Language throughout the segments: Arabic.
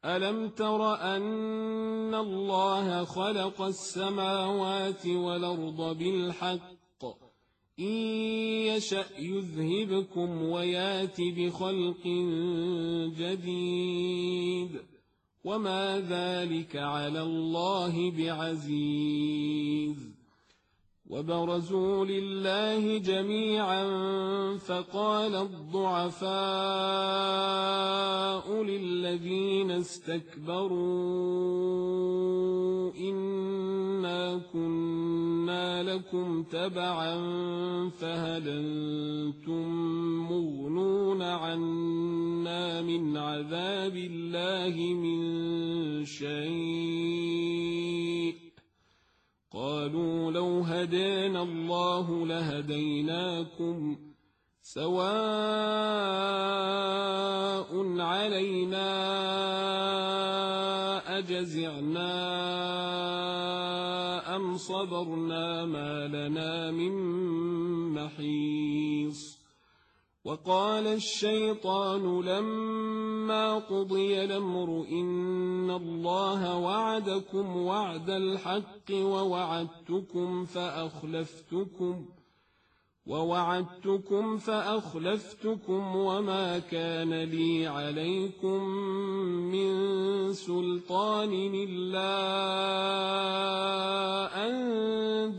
ألم تر أن الله خلق السماوات والأرض بالحق إن يشأ يذهبكم ويات بخلق جديد وما ذلك على الله بعزيز وبرزوا لله جميعا فقال الضعفاء للذين استكبروا إنا كنا لكم تبعا فهل أنتم مغنون عنا من عذاب الله من شيء قالوا لو هدانا الله لهديناكم سواء علينا أجزعنا أم صبرنا ما لنا من محيص وقال الشيطان لما قضي الأمر إن الله وعدكم وعد الحق ووعدتكم فأخلفتكم وما كان لي عليكم من سلطان إلا أن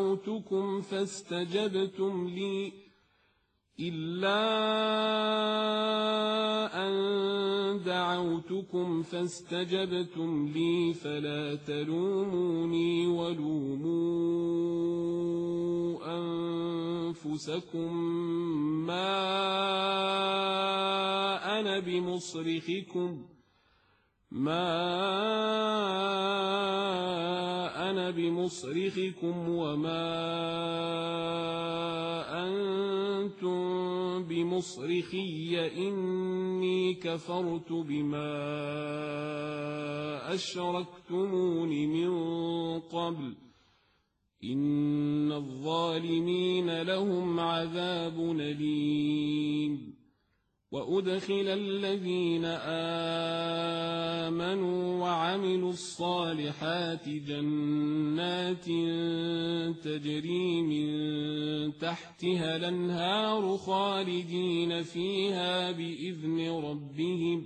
دعوتكم فاستجبتم لي فلا تلوموني ولوموا أنفسكم ما أنا بمصرخكم وما أنتم بمصرخي إني كفرت بما أشركتمون من قبل إن الظالمين لهم عذاب أليم وأدخل الذين آمنوا وعملوا الصالحات جنات تجري من تحتها الأنهار خالدين فيها بإذن ربهم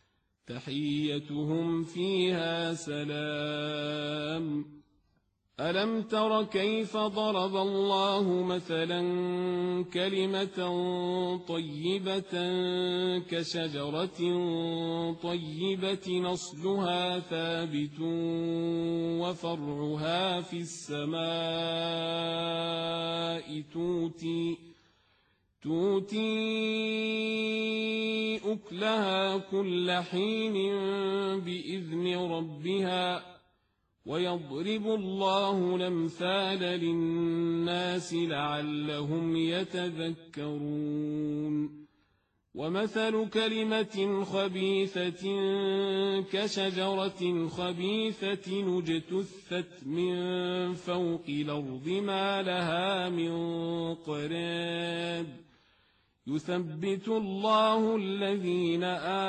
تحيتهم فيها سلام ألم تر كيف ضرب الله مثلا كلمة طيبة كشجرة طيبة نصلها ثابت وفرعها في السماء تؤتي أكلها كل حين بإذن ربها ويضرب الله الأمثال للناس لعلهم يتذكرون ومثل كلمة خبيثة كشجرة خبيثة اجتثت من فوق الأرض ما لها من قرار يثبت الله الذين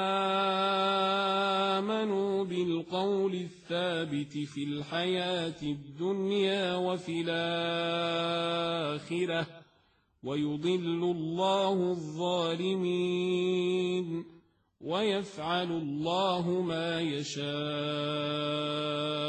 آمنوا بالقول الثابت في الحياة الدنيا وفي الآخرة ويضل الله الظالمين ويفعل الله ما يشاء